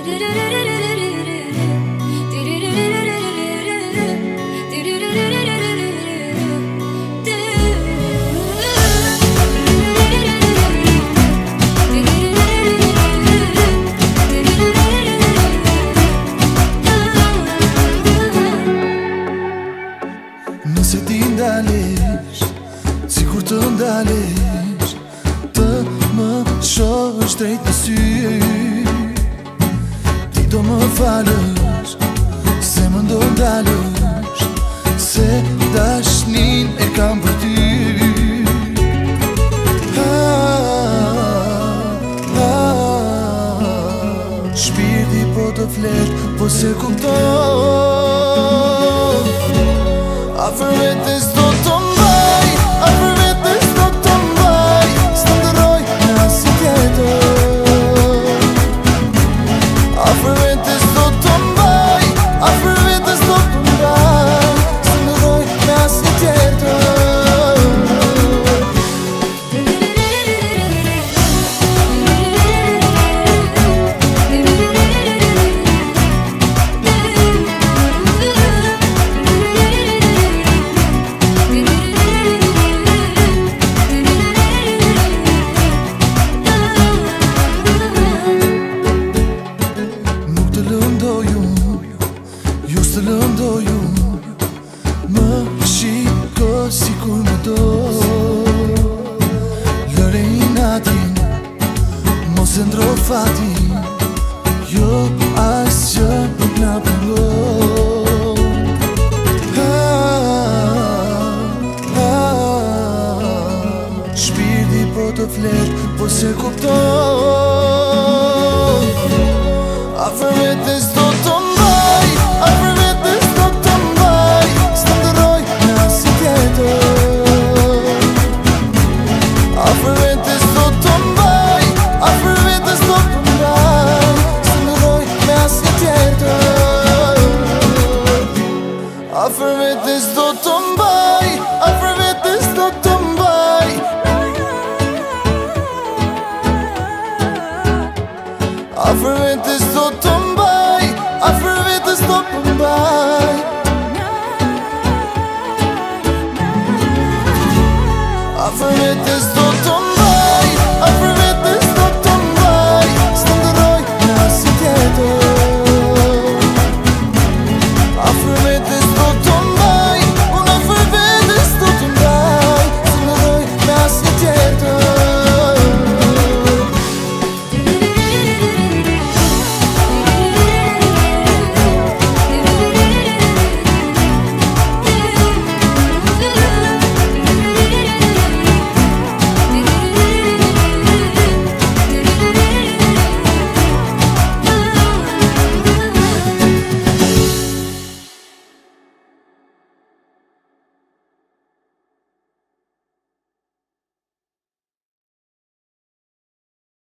Nëse ti ndalesh, sikur të ndalesh, të më shohësh drejt në sy, ti do më falësh, se më ndo ndalësh, se dashnin e kam për ty. Shpirti po të flet, po se kupton. Afër vetes do të mbaj, afër vetes do të mbaj, s'të ndërroj në asnjë tjetër. Afër vetes do të mbaj, afër vetes do të mbaj, s'të ndërroj në asnjë tjetër. Të lëndoju, më shiko si kur më do. Lëre i natin, mos e ndro fatin, jo asgjë nuk na pengon. Shpirti po të flet, po se kupton. Afër vetes do të mbaj, afër vetes do të mbaj, s'të ndërroj në asnjë tjetër. Afër vetes do të mbaj, afër vetes do të mbaj, s'të ndërroj në asnjë tjetër. Afër vetes do të mbaj, afër vetes do të mbaj, afër vetes do të mbaj, afër vetes do të mbaj, afër vetes do të mbaj.